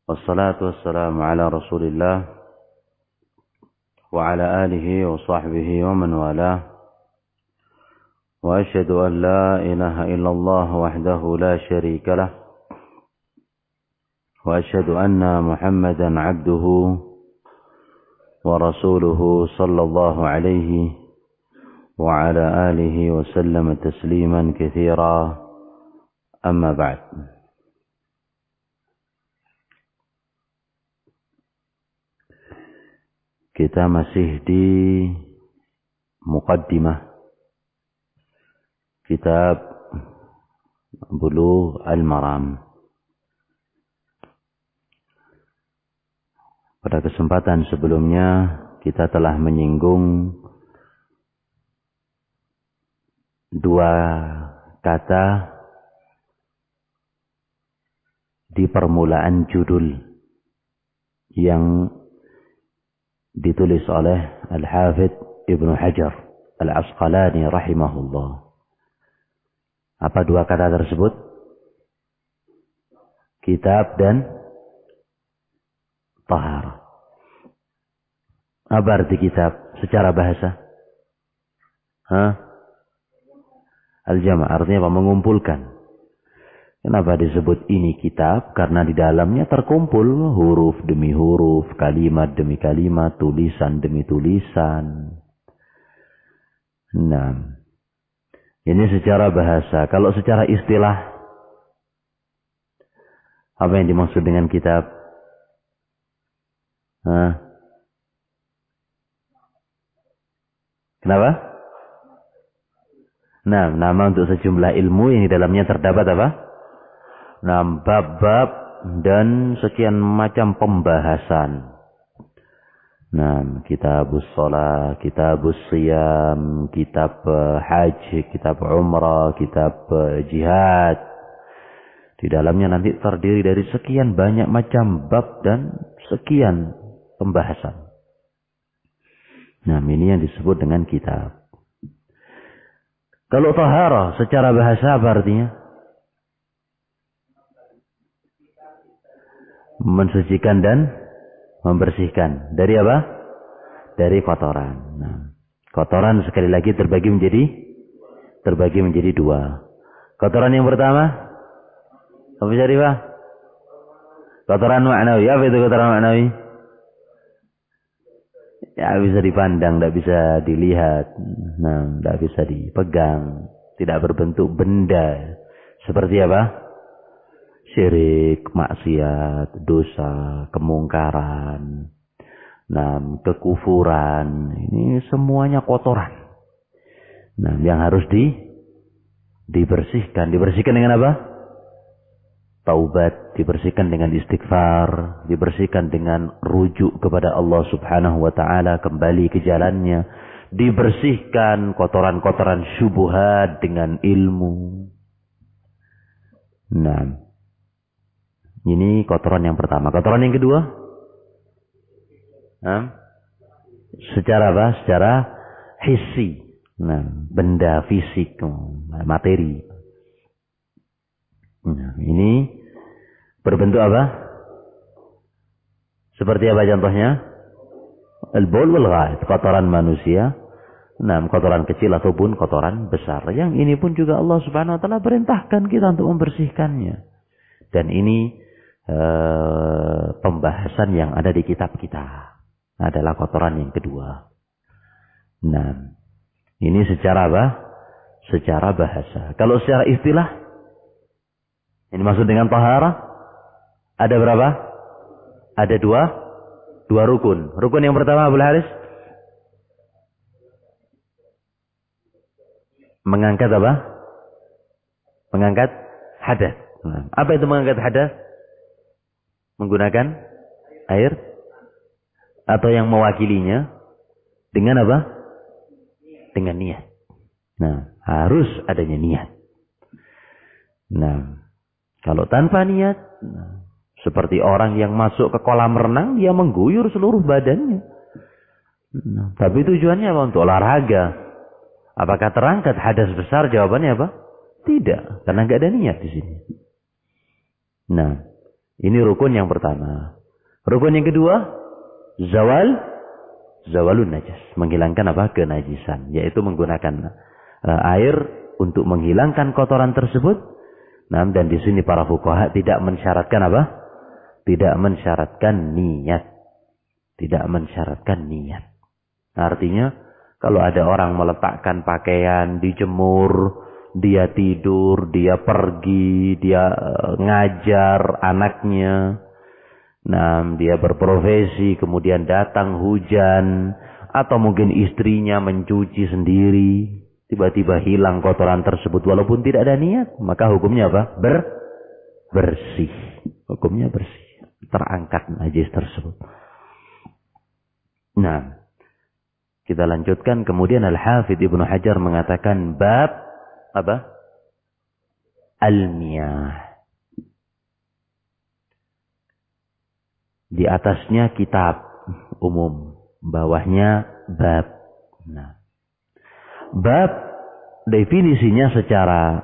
والصلاة والسلام على رسول الله وعلى آله وصحبه ومن والاه وأشهد أن لا إله إلا الله وحده لا شريك له وأشهد أن محمدا عبده ورسوله صلى الله عليه وعلى آله وسلم تسليما كثيرا أما بعد. Kita masih di muqaddimah kitab Bulughul Maram. Pada kesempatan sebelumnya kita telah menyinggung dua kata di permulaan judul yang ditulis oleh Al-Hafidh Ibnu Hajar Al-Asqalani rahimahullah. Apa dua kata tersebut? Kitab dan taharah. Apa arti kitab secara bahasa? Al-jama' artinya apa? Mengumpulkan. Kenapa disebut ini kitab? Karena di dalamnya terkumpul huruf demi huruf, kalimat demi kalimat, tulisan demi tulisan. Nah, ini secara bahasa. Kalau secara istilah, apa yang dimaksud dengan kitab? Kenapa? Nah, nama untuk sejumlah ilmu yang di dalamnya terdapat apa? Nah, bab-bab dan sekian macam pembahasan. Nah, kitabus shalah, kitabus siyam, kitab haji, kitab umrah, kitab jihad. Di dalamnya nanti terdiri dari sekian banyak macam bab dan sekian pembahasan. Nah, ini yang disebut dengan kitab. Kalau taharah secara bahasa apa artinya? Mensucikan dan membersihkan. Dari apa? Dari kotoran. Nah, kotoran sekali lagi terbagi menjadi dua. Kotoran yang pertama, apa jadi Pak? Kotoran maknawi. Apa itu kotoran maknawi? Ya, bisa dipandang, tidak bisa dilihat. Nah, tidak bisa dipegang. Tidak berbentuk benda. Seperti apa? Syirik, maksiat, dosa, kemungkaran, kekufuran. Ini semuanya kotoran. Nah, yang harus dibersihkan. Dibersihkan dengan apa? Taubat, dibersihkan dengan istighfar, dibersihkan dengan rujuk kepada Allah Subhanahu wa taala, kembali ke jalannya, dibersihkan kotoran-kotoran syubhat dengan ilmu. Nah, ini kotoran yang pertama. Kotoran yang kedua? Secara apa? Secara hissi. Nah, benda fisik, materi. Nah, ini berbentuk apa? Seperti apa contohnya? Al-baul wal ghaid, kotoran manusia. Nah, kotoran kecil ataupun kotoran besar. Yang ini pun juga Allah Subhanahu wa taala perintahkan kita untuk membersihkannya. Dan ini pembahasan yang ada di kitab kita adalah kotoran yang kedua. Nah, ini secara apa? Secara bahasa. Kalau secara istilah, ini maksud dengan taharah, ada berapa? Ada dua rukun. Rukun yang pertama, Abu Haris, mengangkat apa? Mengangkat hadas. Nah, apa itu mengangkat hadas? Menggunakan air atau yang mewakilinya dengan apa? Dengan niat. Nah, harus adanya niat. Nah, kalau tanpa niat, seperti orang yang masuk ke kolam renang, dia mengguyur seluruh badannya. Nah, tapi tujuannya apa? Untuk olahraga. Apakah terangkat hadas besar? Jawabannya apa? Tidak, karena nggak ada niat di sini. Nah, Ini rukun yang pertama. Rukun yang kedua, zawalun najas, menghilangkan apa? Kenajisan, yaitu menggunakan air untuk menghilangkan kotoran tersebut. Nah, dan di sini para fuqaha tidak mensyaratkan apa? Tidak mensyaratkan niat. Tidak mensyaratkan niat. Artinya, kalau ada orang meletakkan pakaian, dijemur, dia tidur, dia pergi, dia ngajar anaknya, nah, dia berprofesi, kemudian datang hujan, atau mungkin istrinya mencuci sendiri, tiba-tiba hilang kotoran tersebut walaupun tidak ada niat, maka hukumnya apa? Bersih. Hukumnya bersih. Terangkat najis tersebut. Nah, kita lanjutkan. Kemudian Al-Hafidh Ibnu Hajar mengatakan bab apa? Al-miyah. Di atasnya kitab umum, bawahnya bab. Nah, bab definisinya secara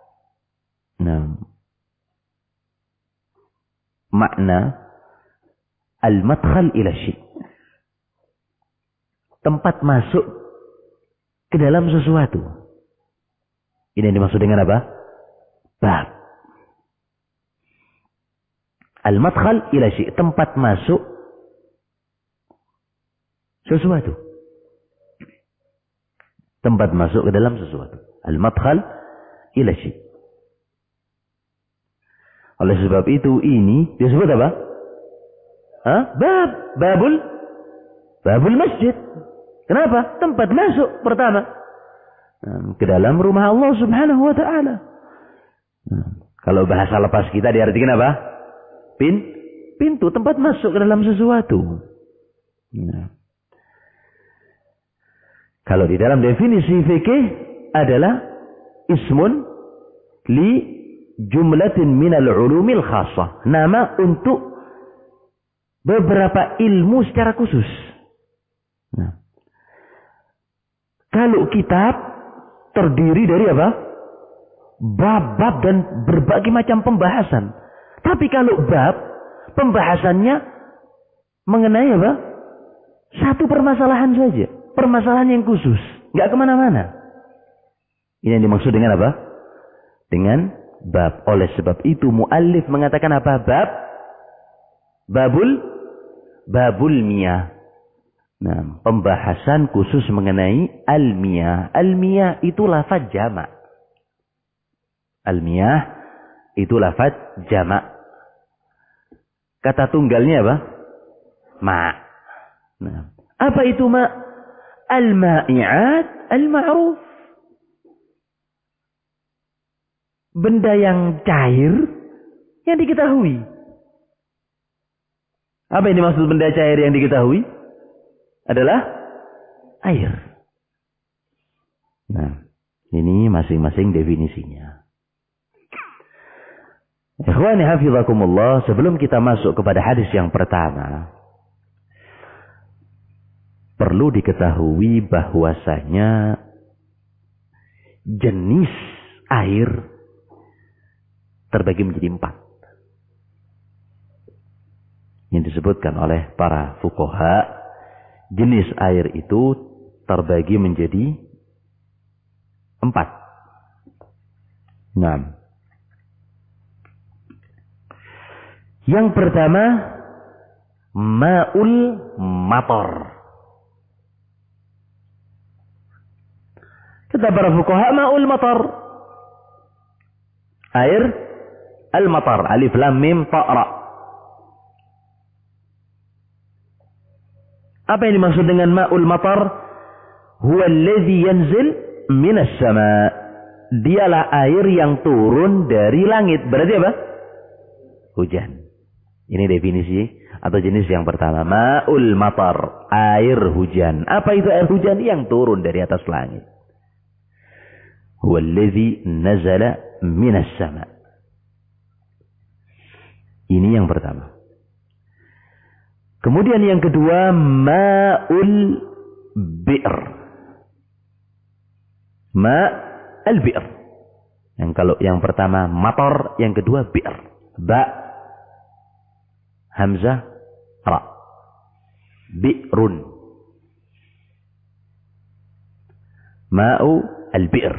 makna al-madkhal ila syai'. Tempat masuk ke dalam sesuatu. Ini yang dimaksud dengan apa? Bab. Al-madkhal ila syai', tempat masuk sesuatu. Tempat masuk ke dalam sesuatu. Al-madkhal ila syai'. Oleh sebab itu ini disebut apa? Babul masjid. Kenapa? Tempat masuk pertama ke dalam rumah Allah Subhanahu wa taala. Kalau bahasa lepas kita diartikan apa? Pintu, tempat masuk ke dalam sesuatu. Nah. Kalau di dalam definisi fikih adalah ismun li jumlatin minal ulumil khassah. Nama untuk beberapa ilmu secara khusus. Nah. Kalau kitab terdiri dari apa? Bab-bab dan berbagai macam pembahasan. Tapi kalau bab, pembahasannya mengenai apa? Satu permasalahan saja. Permasalahan yang khusus. Nggak kemana-mana. Ini yang dimaksud dengan apa? Dengan bab. Oleh sebab itu muallif mengatakan apa? Babul miyah. Nah, pembahasan khusus mengenai al-miyah. Al-miyah itu lafaz jamak. Al-miyah itu lafaz jamak. Kata tunggalnya apa? Ma. Nah, apa itu ma? Al-ma'i'at al-ma'ruf. Benda yang cair yang diketahui. Apa yang dimaksud benda cair yang diketahui? Adalah air. Nah, ini masing-masing definisinya. Ikhwani hafizakumullah, sebelum kita masuk kepada hadis yang pertama, perlu diketahui bahwasanya jenis air terbagi menjadi 4. Yang disebutkan oleh para fuqaha, jenis air itu terbagi menjadi 4. Nah, yang pertama ma'ul matar. Kata para fuqaha, ma'ul matar, air al-matar, alif lam mim ta ra. Apa yang dimaksud dengan ma'ul matar? Huwa alladhi yanzil minas sama. Dialah air yang turun dari langit. Berarti apa? Hujan. Ini definisi atau jenis yang pertama. Ma'ul matar, air hujan. Apa itu air hujan? Yang turun dari atas langit. Huwa alladhi nazala minas sama. Ini yang pertama. Kemudian yang kedua, ma'ul bi'r. Ma'al bi'r. Yang kalau yang pertama matar, yang kedua bi'r. Ba Hamzah ra. Bi'run. Ma'u al-bi'r.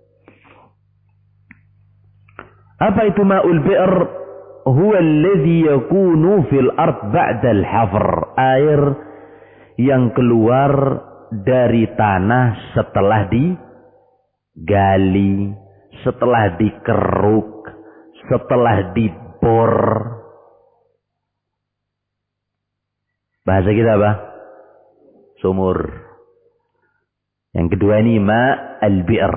Apa itu ma'ul bi'r? Huwa alladhi yakunu fil ard ba'da al-hafr. Air yang keluar dari tanah setelah digali, setelah dikeruk, setelah dibor. Bahasa kita apa? Sumur. Yang kedua ini ma al-bi'r.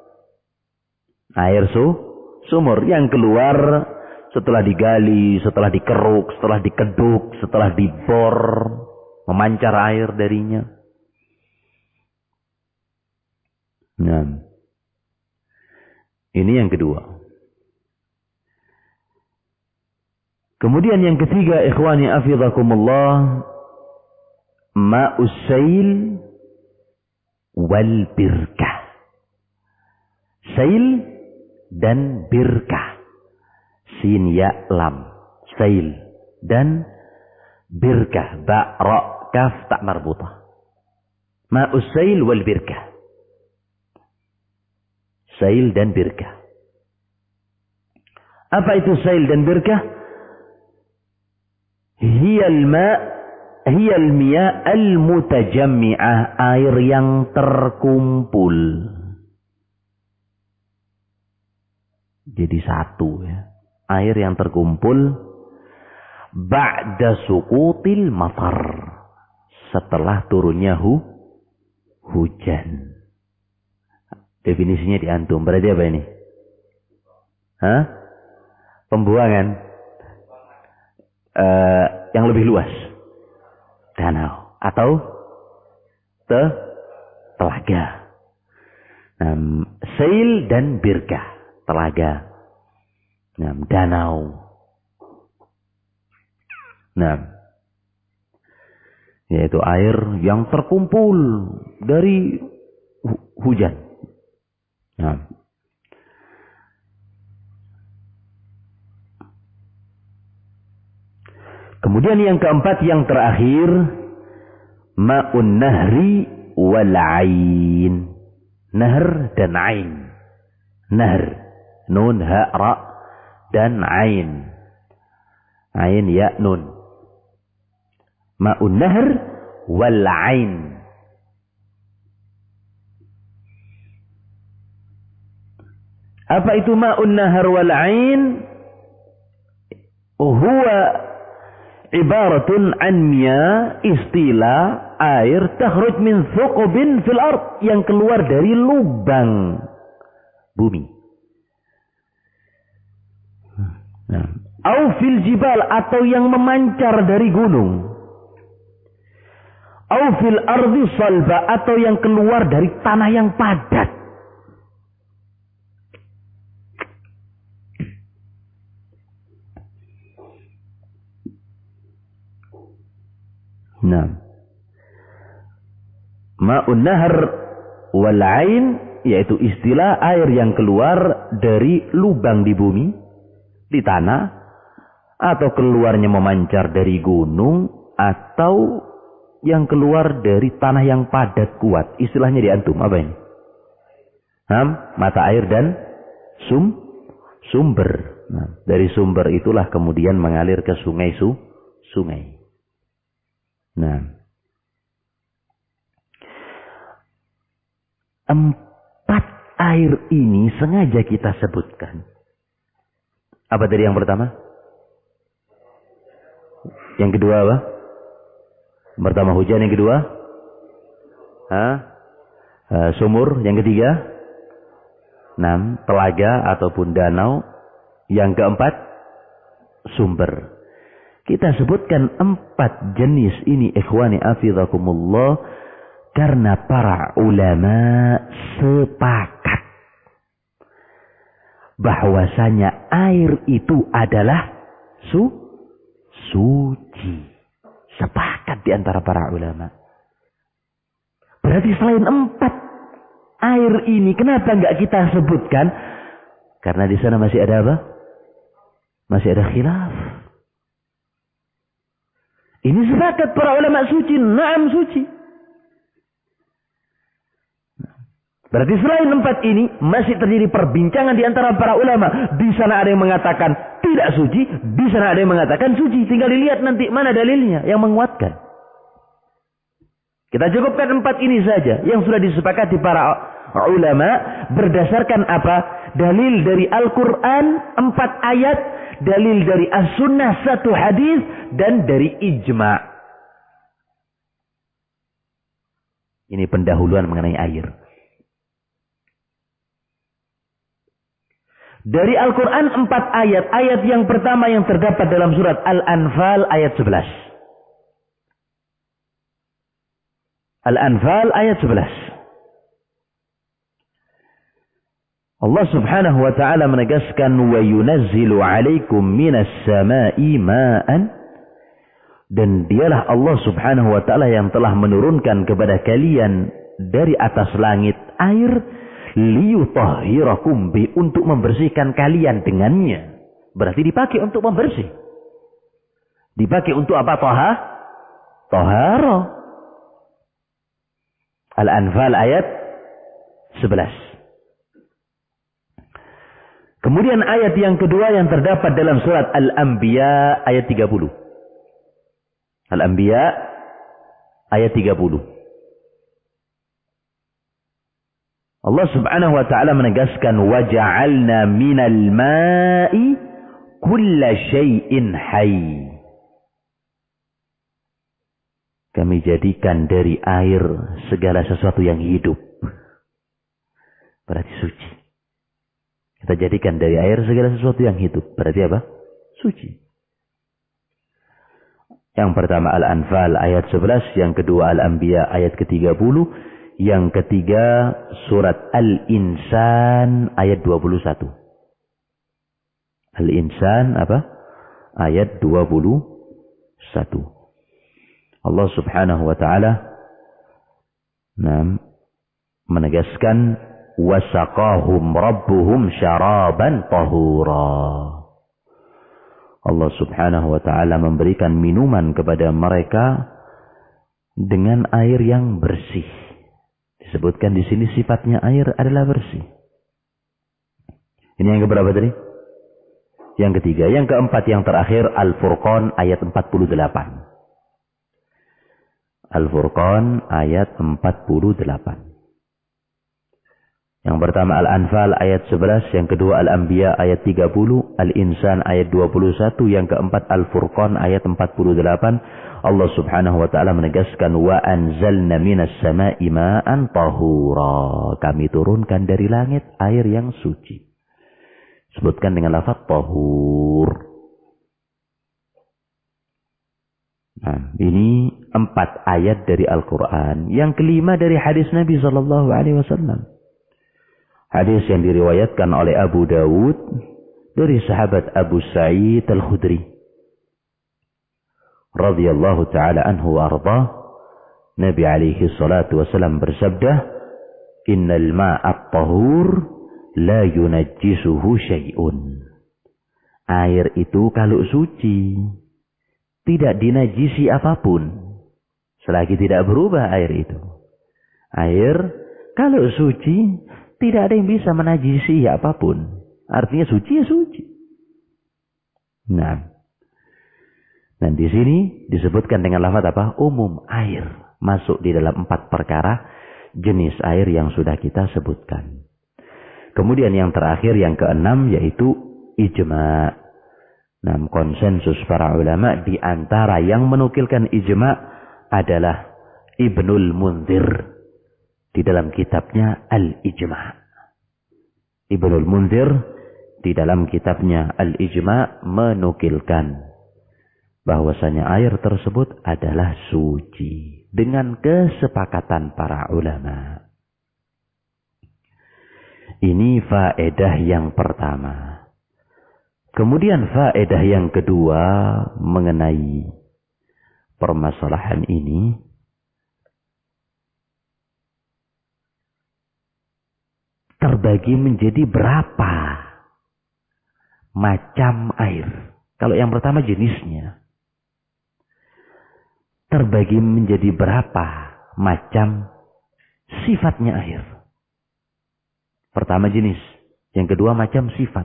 Air sumur yang keluar setelah digali, setelah dikeruk, setelah dikeduk, setelah dibor, memancar air darinya. Nah, ini yang kedua. Kemudian yang ketiga, ikhwani afidhakumullah, ma'us sail wal birkah. Sail dan birkah. Sin ya lam. Sail dan birkah. Ba ra kaf tak marbutah. Ma'us sail wal birkah. Sail dan birkah. Apa itu sail dan birkah? Hiyal miyah al-mutajammi'ah. Air yang terkumpul. Jadi satu ya. Air yang terkumpul. Ba'da suqutil matar. Setelah turunnya hujan. Definisinya di antum. Berarti apa ini? Hah? Pembuangan. Yang lebih luas. Danau. Atau telaga. Sail dan birkah. Telaga. Danau. Yaitu air yang terkumpul dari hujan. Kemudian yang keempat, yang terakhir, ma'un nahri wal ain. Nahr dan ain. Nahr, nun ha ra dan ain. Ain ya nun. Ma'un nahr wal ain. Apa itu ma'un nahar wal ain? Huwa ibaratun an miya, istilah air takhruj min thuqubin fil ard, yang keluar dari lubang bumi. Au fil jibal, atau yang memancar dari gunung. Au fil ardi salba, atau yang keluar dari tanah yang padat. Ma'un nahr wal ain, yaitu istilah air yang keluar dari lubang di bumi, di tanah, atau keluarnya memancar dari gunung, atau yang keluar dari tanah yang padat kuat. Istilahnya di antum apa ini? Mata air dan sumber. Dari sumber itulah kemudian mengalir ke sungai. Empat air ini sengaja kita sebutkan. Apa tadi yang pertama? Yang kedua apa? Pertama hujan, yang kedua? Sumur, yang ketiga? Telaga ataupun danau. Yang keempat? Sumber. Kita sebutkan empat jenis ini, ikhwani afidhakumullah, karena para ulama sepakat bahwasanya air itu adalah suci. Sepakat di antara para ulama. Berarti selain empat air ini, kenapa enggak kita sebutkan? Karena di sana masih ada apa? Masih ada khilaf. Ini sepakat para ulama suci. Naam suci. Berarti selain 4 ini masih terjadi perbincangan di antara para ulama. Di sana ada yang mengatakan tidak suci, di sana ada yang mengatakan suci. Tinggal dilihat nanti mana dalilnya yang menguatkan. Kita cukupkan 4 ini saja yang sudah disepakati para ulama berdasarkan apa? Dalil dari Al-Quran 4 ayat, dalil dari As-Sunnah 1 hadis, dan dari ijma'. Ini pendahuluan mengenai air. Dari Al-Quran 4 ayat. Ayat yang pertama yang terdapat dalam surat Al-Anfal ayat 11. Al-Anfal ayat 11. Allah subhanahu wa ta'ala menegaskan wa yunazzilu alaikum minas sama'i ma'an, dan dialah Allah subhanahu wa ta'ala yang telah menurunkan kepada kalian dari atas langit air liyutahhirakum bi, untuk membersihkan kalian dengannya. Berarti dipakai untuk membersih. Dipakai untuk apa? Taharah. Al-Anfal ayat 11. Kemudian ayat yang kedua yang terdapat dalam surat Al-Anbiya ayat 30. Al-Anbiya ayat 30. Allah subhanahu wa ta'ala menegaskan وَجَعَلْنَا مِنَ الْمَاءِ كُلَّ شَيْءٍ حَيٍّ. Kami jadikan dari air segala sesuatu yang hidup. Berarti suci. Kita jadikan dari air segala sesuatu yang hidup. Berarti apa? Suci. Yang pertama Al-Anfal ayat 11. Yang kedua Al-Anbiya ayat ke-30. Yang ketiga surat Al-Insan ayat 21. Al-Insan apa? Ayat 21. Allah subhanahu wa ta'ala menegaskan wasaqahum rabbuhum syaraban tahura. Allah subhanahu wa ta'ala memberikan minuman kepada mereka dengan air yang bersih. Disebutkan di sini sifatnya air adalah bersih. Ini yang keberapa tadi? Yang ketiga. Yang keempat yang terakhir Al-Furqan ayat 48. Al-Furqan ayat 48. Yang pertama Al-Anfal ayat 11, yang kedua Al-Anbiya ayat 30, Al-Insan ayat 21, yang keempat Al-Furqan ayat 48. Allah subhanahu wa ta'ala menegaskan wa anzalna minas sama'i ma'an tahura. Kami turunkan dari langit air yang suci. Sebutkan dengan lafaz tahur. Nah, ini 4 ayat dari Al-Quran. Yang kelima dari hadis Nabi SAW. Hadis yang diriwayatkan oleh Abu Dawud dari sahabat Abu Sa'id Al-Khudri radhiyallahu ta'ala anhu wa ardhah. Nabi alaihi salatu wasallam bersabda, innal ma'at tahur la yunajjisuhu syai'un. Air itu kalau suci tidak dinajisi apapun selagi tidak berubah air itu. Air kalau suci tidak ada yang bisa menajisi apapun. Artinya suci ya suci. Nah, dan di sini disebutkan dengan lafaz apa? Umum, air. Masuk di dalam 4 perkara jenis air yang sudah kita sebutkan. Kemudian yang terakhir, yang keenam, yaitu ijma'. Nah, konsensus para ulama di antara yang menukilkan ijma' adalah Ibnul Munzir di dalam kitabnya Al-Ijma'. Ibnul Munzir di dalam kitabnya Al-Ijma' menukilkan bahwasanya air tersebut adalah suci dengan kesepakatan para ulama. Ini faedah yang pertama. Kemudian faedah yang kedua mengenai permasalahan ini, terbagi menjadi berapa macam air. Kalau yang pertama jenisnya. terbagi menjadi berapa macam sifatnya air. Pertama jenis, yang kedua macam sifat.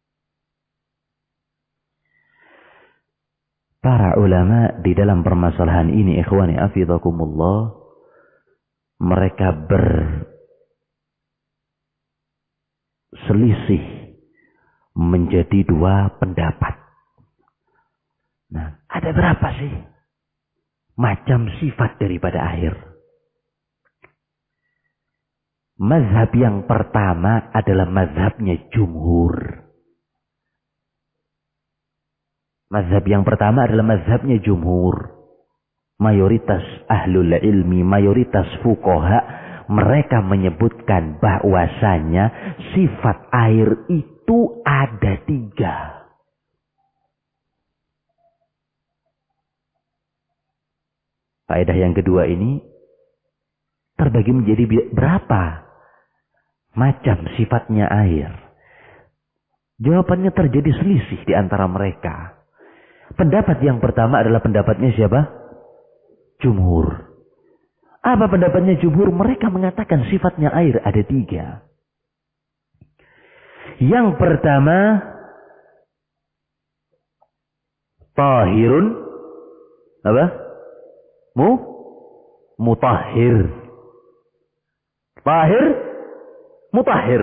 Para ulama di dalam permasalahan ini, ikhwani afidhakumullah, mereka berselisih menjadi dua pendapat. Nah, ada berapa sih macam sifat daripada air? Mazhab yang pertama adalah mazhabnya jumhur. Mazhab yang pertama adalah mazhabnya jumhur. Mayoritas ahlul ilmi, mayoritas fuqaha, mereka menyebutkan bahwasanya sifat air itu ada 3. Faedah yang kedua ini terbagi menjadi berapa macam sifatnya air? Jawabannya terjadi selisih di antara mereka. Pendapat yang pertama adalah pendapatnya siapa? Jumhur. Apa pendapatnya jumhur? Mereka mengatakan sifatnya air ada 3. Yang pertama, tahirun, apa? Mutahhir. Tahir, mutahhir.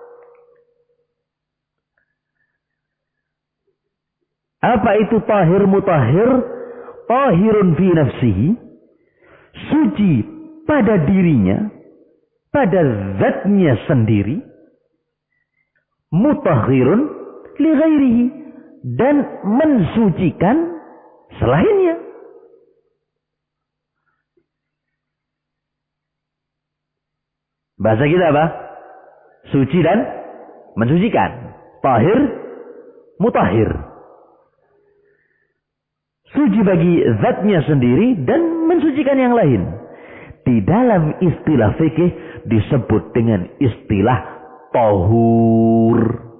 Apa itu tahir mutahhir? Tahirun fi nafsihi, suci pada dirinya, pada zatnya sendiri. Mutahhirun li ghairihi, dan mensucikan selainnya. Bahasa kita apa? Suci dan mensucikan. Tahir, mutahhir. Suci bagi zatnya sendiri dan mensucikan yang lain. Di dalam istilah fikih disebut dengan istilah tahur.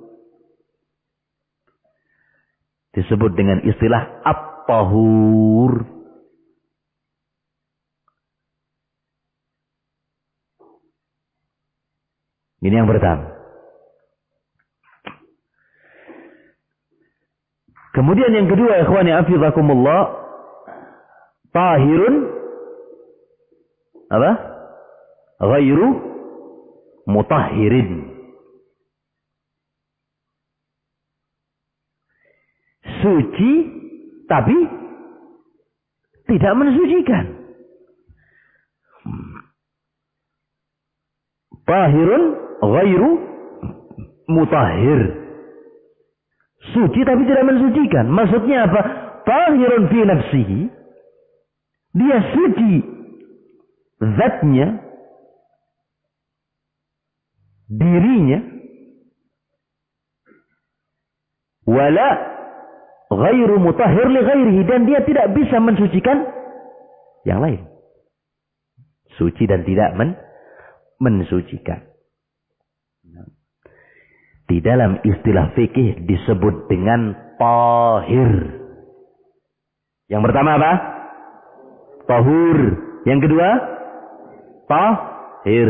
Disebut dengan istilah at-tahur. Ini yang pertama. Kemudian yang kedua, ikhwani afizakumullah, tahirun apa? Ghairu mutahhirin. Suci tapi tidak mensucikan. Tahirun ghairu mutahhir. Suci tapi tidak mensucikan. Maksudnya apa? Tahirun fi nafsihi. Dia suci zatnya, dirinya. Wala ghairu mutahhir li ghairihi, dan dia tidak bisa mensucikan yang lain. Suci dan tidak mensucikan. Di dalam istilah fikih disebut dengan tahir. Yang pertama apa? Tahur. Yang kedua? Tahir.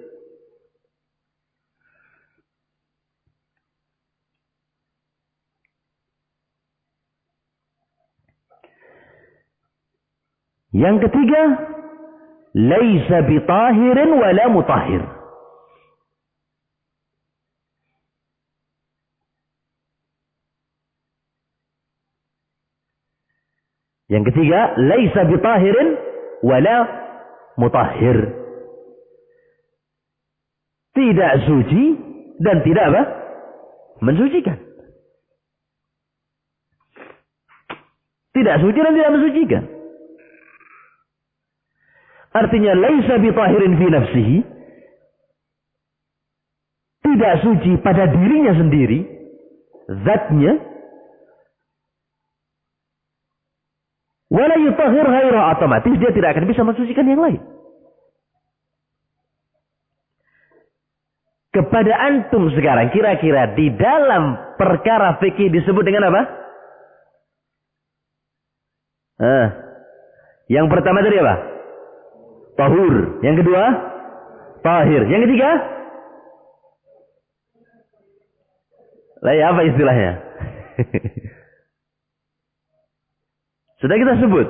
Yang ketiga, laisa bitahirin wala mutahhir. Yang ketiga, laisa bitahirin wala mutahhir. Tidak suci dan tidak apa? Mensucikan. Tidak suci dan tidak mensucikan. Artinya laisa bitahirin fi nafsihi, tidak suci pada dirinya sendiri, zatnya. Wala yutahhir ghaira, otomatis dia tidak akan bisa mensucikan yang lain. Kepada antum sekarang, kira-kira di dalam perkara fikih disebut dengan apa? Yang pertama tadi apa? Tahur. Yang kedua? Tahir. Yang ketiga? Lah ya, apa istilahnya? Sudah kita sebut.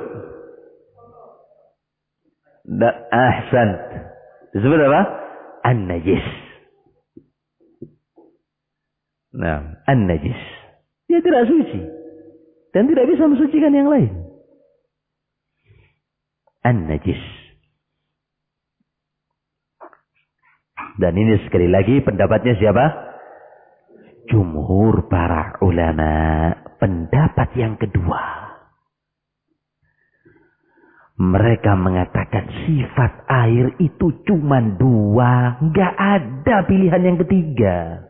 Ahsan. Disebut apa? An-najis. Nah, an-najis. Dia tidak suci. Dan tidak bisa mensucikan yang lain. An-najis. Dan ini sekali lagi pendapatnya siapa? Jumhur para ulama. Pendapat yang kedua. Mereka mengatakan sifat air itu cuma dua. Nggak ada pilihan yang ketiga.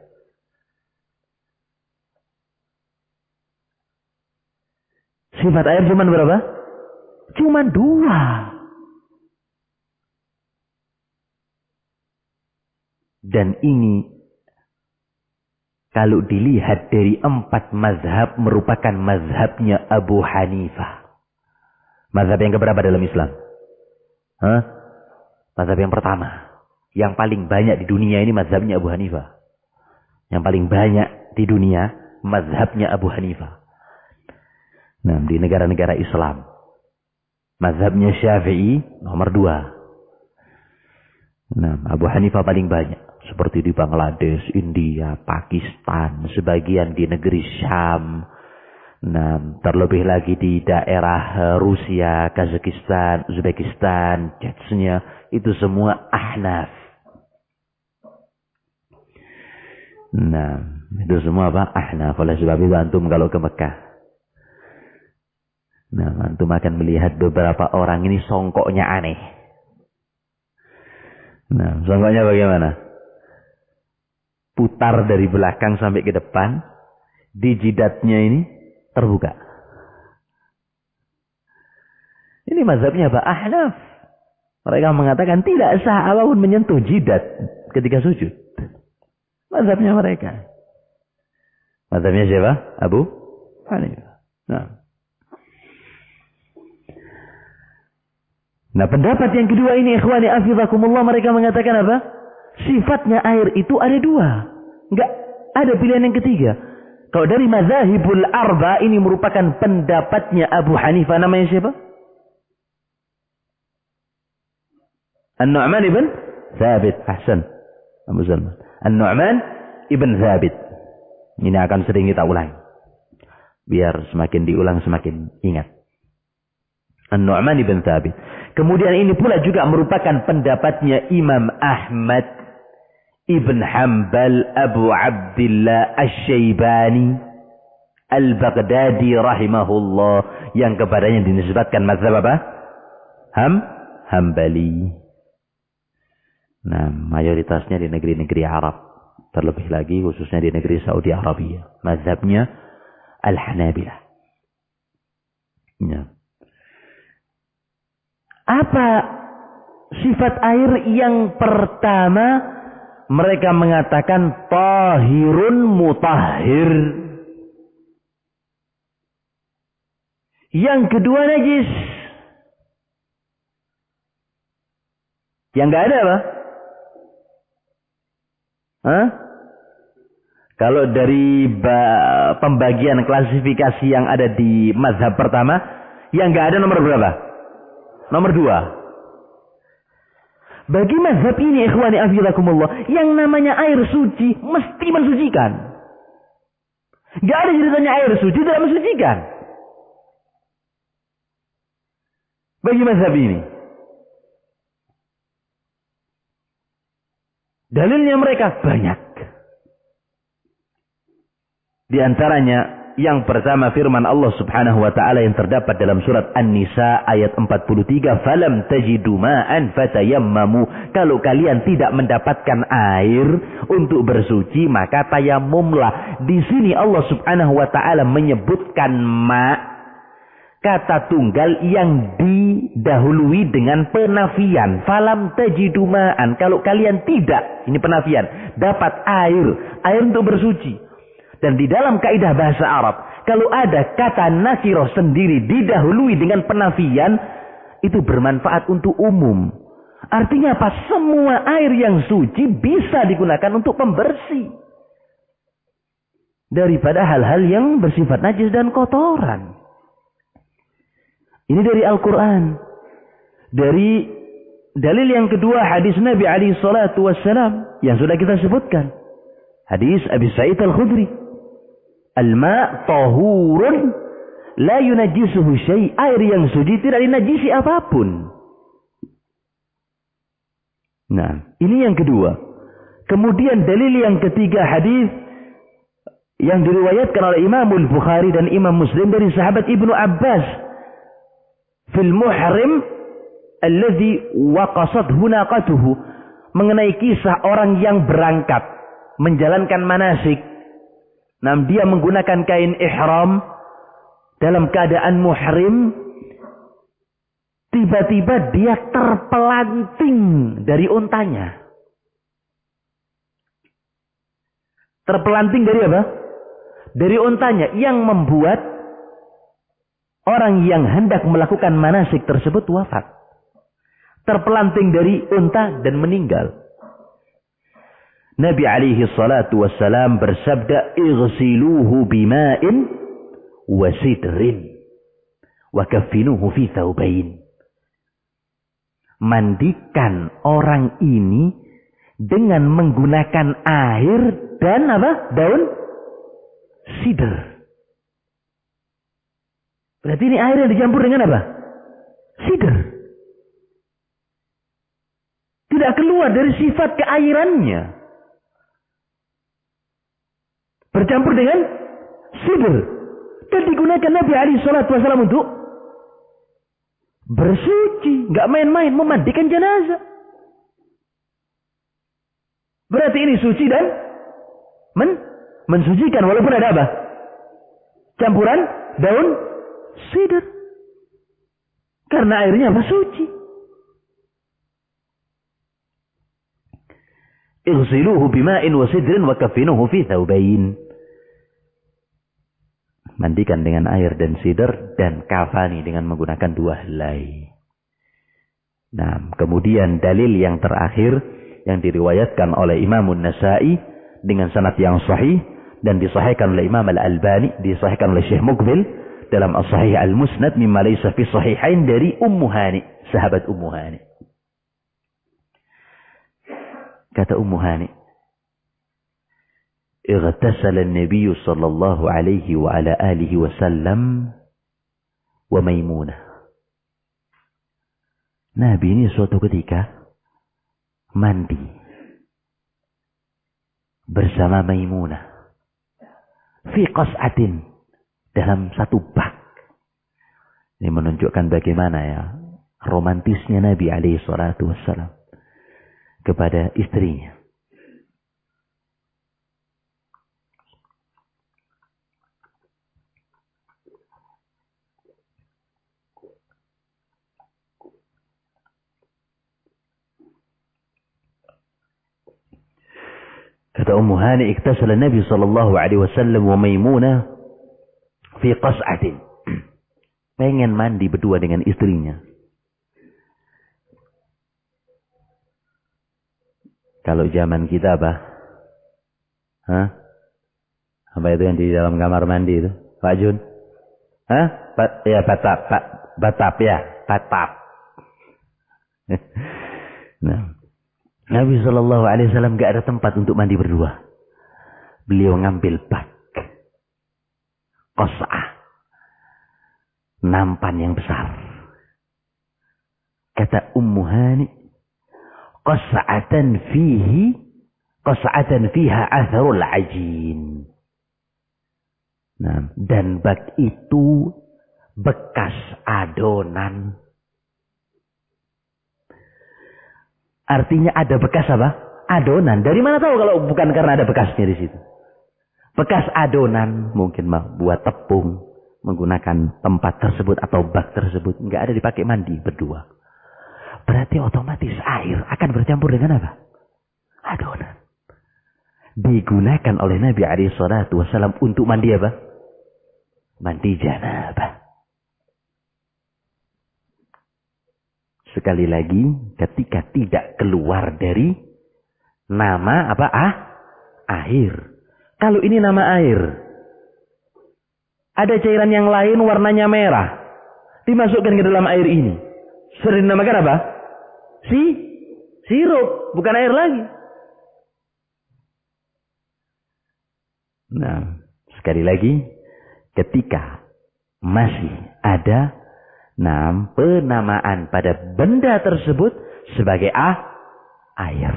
Sifat air cuma berapa? Cuma dua. Dan ini kalau dilihat dari 4 mazhab merupakan mazhabnya Abu Hanifah. Mazhab yang keberapa dalam Islam? Mazhab yang pertama. Yang paling banyak di dunia ini mazhabnya Abu Hanifah. Yang paling banyak di dunia mazhabnya Abu Hanifah. Nah, di negara-negara Islam. Mazhabnya Syafi'i nomor 2. Nah, Abu Hanifah paling banyak. Seperti di Bangladesh, India, Pakistan, sebagian di negeri Syam. Nah, terlebih lagi di daerah Rusia, Kazakhstan, Uzbekistan, Chechnya, itu semua Ahnaf. Nah, itu semua apa? Ahnaf. Oleh sebab itu antum kalau ke Mekah. Nah, antum akan melihat beberapa orang ini songkoknya aneh. Nah, songkoknya bagaimana? Putar dari belakang sampai ke depan, di jidatnya ini terbuka. Ini mazhabnya apa? Ahnaf. Mereka mengatakan tidak sah apapun menyentuh jidat ketika sujud. Mazhabnya mereka. Mazhabnya siapa? Abu Hanifah. Nah, pendapat yang kedua ini, ikhwani afizakumullah, mereka mengatakan apa? Sifatnya air itu ada dua. Enggak ada pilihan yang ketiga. Kalau dari mazahibul arba, ini merupakan pendapatnya Abu Hanifah. Namanya siapa? An-Nu'man ibn Thabit. Ahsan. Abu Salman. An-Nu'man ibn Thabit. Ini akan sering kita ulang. Biar semakin diulang semakin ingat. An-Nu'man ibn Thabit. Kemudian ini pula juga merupakan pendapatnya Imam Ahmad Ibn Hanbal Abu Abdillah Asy-Syaibani Al-Baghdadi rahimahullah, yang kepadanya dinisbatkan mazhab apa? Hambali. Nah, mayoritasnya di negeri-negeri Arab, terlebih lagi khususnya di negeri Saudi Arabia, mazhabnya Al-Hanabilah. Ya. Apa sifat air yang pertama? Mereka mengatakan tahirun mutahhir. Yang kedua najis. Yang enggak ada apa? Kalau dari pembagian klasifikasi yang ada di mazhab pertama, yang enggak ada nomor berapa? Nomor 2. Bagi mazhab ini, ikhwani afizakumullah, yang namanya air suci mesti mensucikan. Gak ada ceritanya air suci tidak mensucikan. Bagi mazhab ini. Dalilnya mereka banyak. Di antaranya, yang pertama firman Allah Subhanahu wa taala yang terdapat dalam surat An-Nisa ayat 43, "Falam tajidu ma'an fatayammamu." Kalau kalian tidak mendapatkan air untuk bersuci, maka tayamumlah. Di sini Allah Subhanahu wa taala menyebutkan kata tunggal yang didahului dengan penafian. Falam tajidu ma'an. Kalau kalian tidak, ini penafian, dapat air untuk bersuci. Dan di dalam kaidah bahasa Arab, kalau ada kata nakiroh sendiri didahului dengan penafian, itu bermanfaat untuk umum. Artinya apa? Semua air yang suci bisa digunakan untuk pembersih daripada hal-hal yang bersifat najis dan kotoran. Ini dari Al-Quran. Dari dalil yang kedua, hadis Nabi alaihi salatu wassalam yang sudah kita sebutkan. Hadis Abi Sa'id Al-Khudri. Al-ma' tahurun la yunajjisuhu syai'. Air yang suci tidak dinajisi apapun. Nah, ini yang kedua. Kemudian dalil yang ketiga, hadis yang diriwayatkan oleh Imam Al-Bukhari dan Imam Muslim dari sahabat Ibnu Abbas. Fil muhrim alladhi waqasathu naqatuhu, mengenai kisah orang yang berangkat menjalankan manasik. Nah, dia menggunakan kain ihram dalam keadaan muhrim. Tiba-tiba dia terpelanting dari untanya. Terpelanting dari apa? Dari untanya, yang membuat orang yang hendak melakukan manasik tersebut wafat. Terpelanting dari unta dan meninggal. Nabi alaihi salatu wassalam bersabda, "Ighsiluhu bima'in wa sidrin wa kaffinuhu fi thawbain." Mandikan orang ini dengan menggunakan air dan apa? Daun sidr. Berarti ini air yang dicampur dengan apa? Sidr. Tidak keluar dari sifat keairannya. Bercampur dengan sidr. Dan digunakan Nabi alaihi salatu wasallam untuk bersuci. Nggak main-main, memandikan jenazah. Berarti ini suci dan mensucikan. Walaupun ada apa? Campuran daun sidr. Karena airnya apa? Suci. Ighsiluhu bima'in wa sidrin wa kaffinuhu fi thawbain. Mandikan dengan air dan sidr dan kafani dengan menggunakan 2 helai. Nah, kemudian dalil yang terakhir yang diriwayatkan oleh Imam An-Nasa'i dengan sanad yang sahih dan disahihkan oleh Imam Al-Albani, disahihkan oleh Syekh Muqbil dalam As-Sahih Al-Musnad mimma laysa fi sahihain dari Ummu Hani, sahabat Ummu Hani. Kata Ummu Hani, "Ightasala an-nabiy sallallahu alaihi wa ala alihi wasallam wa Maimunah." Nabi ini suatu ketika mandi bersama Maimunah fi qas'atin, dalam satu bak. Ini menunjukkan bagaimana ya romantisnya Nabi alaihi salatu wassalam kepada istrinya. Kata Ummu Hani, iktasala Nabi sallallahu alaihi wasallam wa Maimunah fi qas'atin. Pengen mandi berdua dengan istrinya. Kalau zaman kita apa? Hah? Apa itu yang di dalam kamar mandi itu? Pak Jun? Hah? Ya, batap ya, batap. Nah, Nabi Shallallahu Alaihi Wasallam gak ada tempat untuk mandi berdua. Beliau ngambil bak, qas'ah, nampan yang besar. Kata Ummu Hani, qas'atan fiha atharul ajin. Nah, dan bak itu bekas adonan. Artinya ada bekas apa? Adonan. Dari mana tahu kalau bukan karena ada bekasnya di situ? Bekas adonan, mungkin buat tepung, menggunakan tempat tersebut atau bak tersebut, nggak ada dipakai mandi berdua. Berarti otomatis air akan bercampur dengan apa? Adonan. Digunakan oleh Nabi alaihi salatu wasallam untuk mandi apa? Mandi janabah. Sekali lagi, ketika tidak keluar dari nama apa? Air. Kalau ini nama air, ada cairan yang lain warnanya merah, dimasukkan ke dalam air ini, sering dinamakan apa? Sirup, bukan air lagi. Nah, sekali lagi, ketika masih ada penamaan pada benda tersebut sebagai air.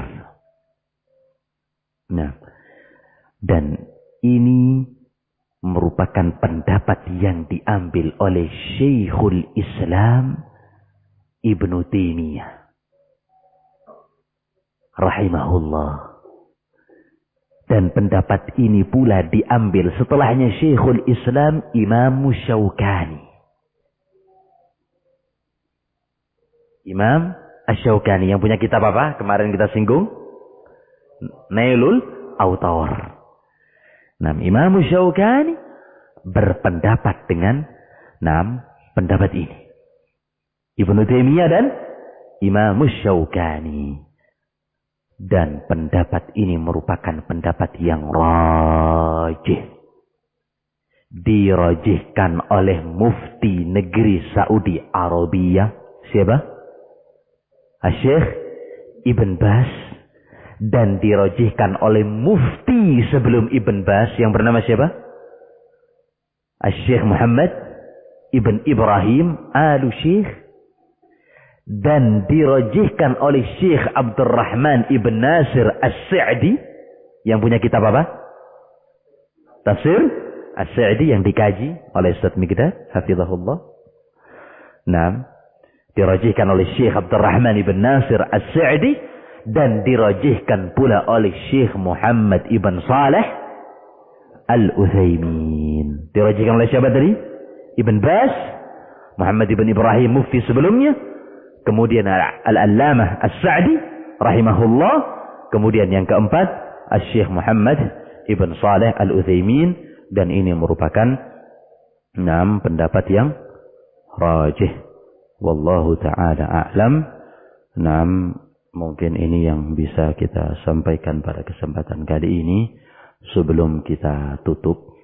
Nah, dan ini merupakan pendapat yang diambil oleh Syekhul Islam Ibnu Taimiyah rahimahullah. Dan pendapat ini pula diambil setelahnya Syekhul Islam Imam Syaukani. Imam Asy-Syaukani yang punya kitab apa? Kemarin kita singgung. Nailul Autar. Nah, Imam Syaukani berpendapat dengan pendapat ini. Ibnu Taimiyah dan Imam Syaukani. Dan pendapat ini merupakan pendapat yang rajih. Dirajihkan oleh mufti negeri Saudi Arabia. Siapa? Syekh Ibn Baz. Dan dirajihkan oleh mufti sebelum Ibn Baz yang bernama siapa? Syekh Muhammad Ibn Ibrahim Al-Syekh. Dan dirajihkan oleh Syekh Abdurrahman Ibn Nasir As-Sa'di yang punya kitab apa? Tafsir As-Sa'di yang dikaji oleh Ustaz Miqdad hafizahullah. Nah, dirajihkan oleh Syekh Abdurrahman Ibn Nasir As-Sa'di dan dirajihkan pula oleh Syekh Muhammad Ibn Saleh Al-Utsaimin. Dirajihkan oleh siapa tadi? Ibn Baz, Muhammad Ibn Ibrahim mufti sebelumnya, kemudian Al-Allamah As-Sa'di rahimahullah, kemudian yang keempat Syekh Muhammad Ibn Saleh Al-Utsaimin, dan ini merupakan pendapat yang rajih. Wallahu ta'ala a'lam. Mungkin ini yang bisa kita sampaikan pada kesempatan kali ini sebelum kita tutup.